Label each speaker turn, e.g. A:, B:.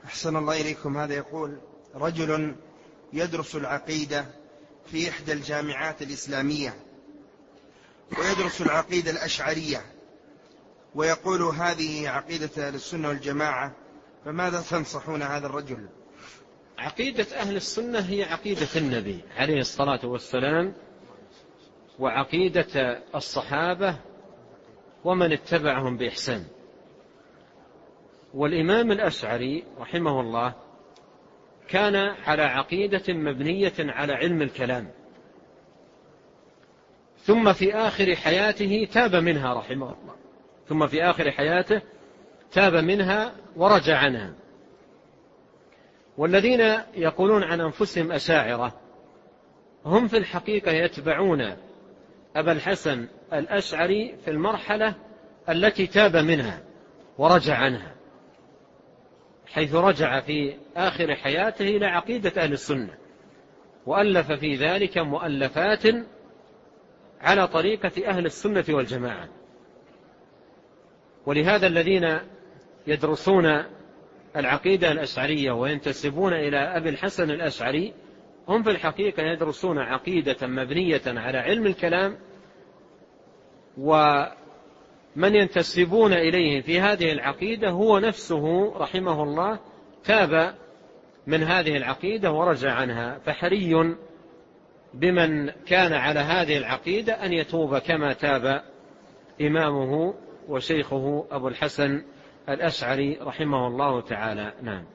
A: أحسن الله إليكم. هذا يقول: رجل يدرس العقيدة في إحدى الجامعات الإسلامية ويدرس العقيدة الأشعرية ويقول هذه عقيدة أهل السنة والجماعة، فماذا تنصحون هذا الرجل؟
B: عقيدة أهل السنة هي عقيدة النبي عليه الصلاة والسلام وعقيدة الصحابة ومن اتبعهم بإحسان. والإمام الأشعري رحمه الله كان على عقيدة مبنية على علم الكلام، ثم في آخر حياته تاب منها رحمه الله، ثم في آخر حياته تاب منها ورجع عنها. والذين يقولون عن أنفسهم أشاعرة هم في الحقيقة يتبعون أبا الحسن الأشعري في المرحلة التي تاب منها ورجع عنها، حيث رجع في آخر حياته إلى عقيدة أهل السنة، وألف في ذلك مؤلفات على طريقة أهل السنة والجماعة. ولهذا الذين يدرسون العقيدة الأشعرية وينتسبون إلى أبي الحسن الأشعري هم في الحقيقة يدرسون عقيدة مبنية على علم الكلام، ومن ينتسبون إليه في هذه العقيدة هو نفسه رحمه الله تاب من هذه العقيدة ورجع عنها. فحري بمن كان على هذه العقيدة أن يتوب كما تاب إمامه وشيخه أبو الحسن الأشعري رحمه الله تعالى. نعم.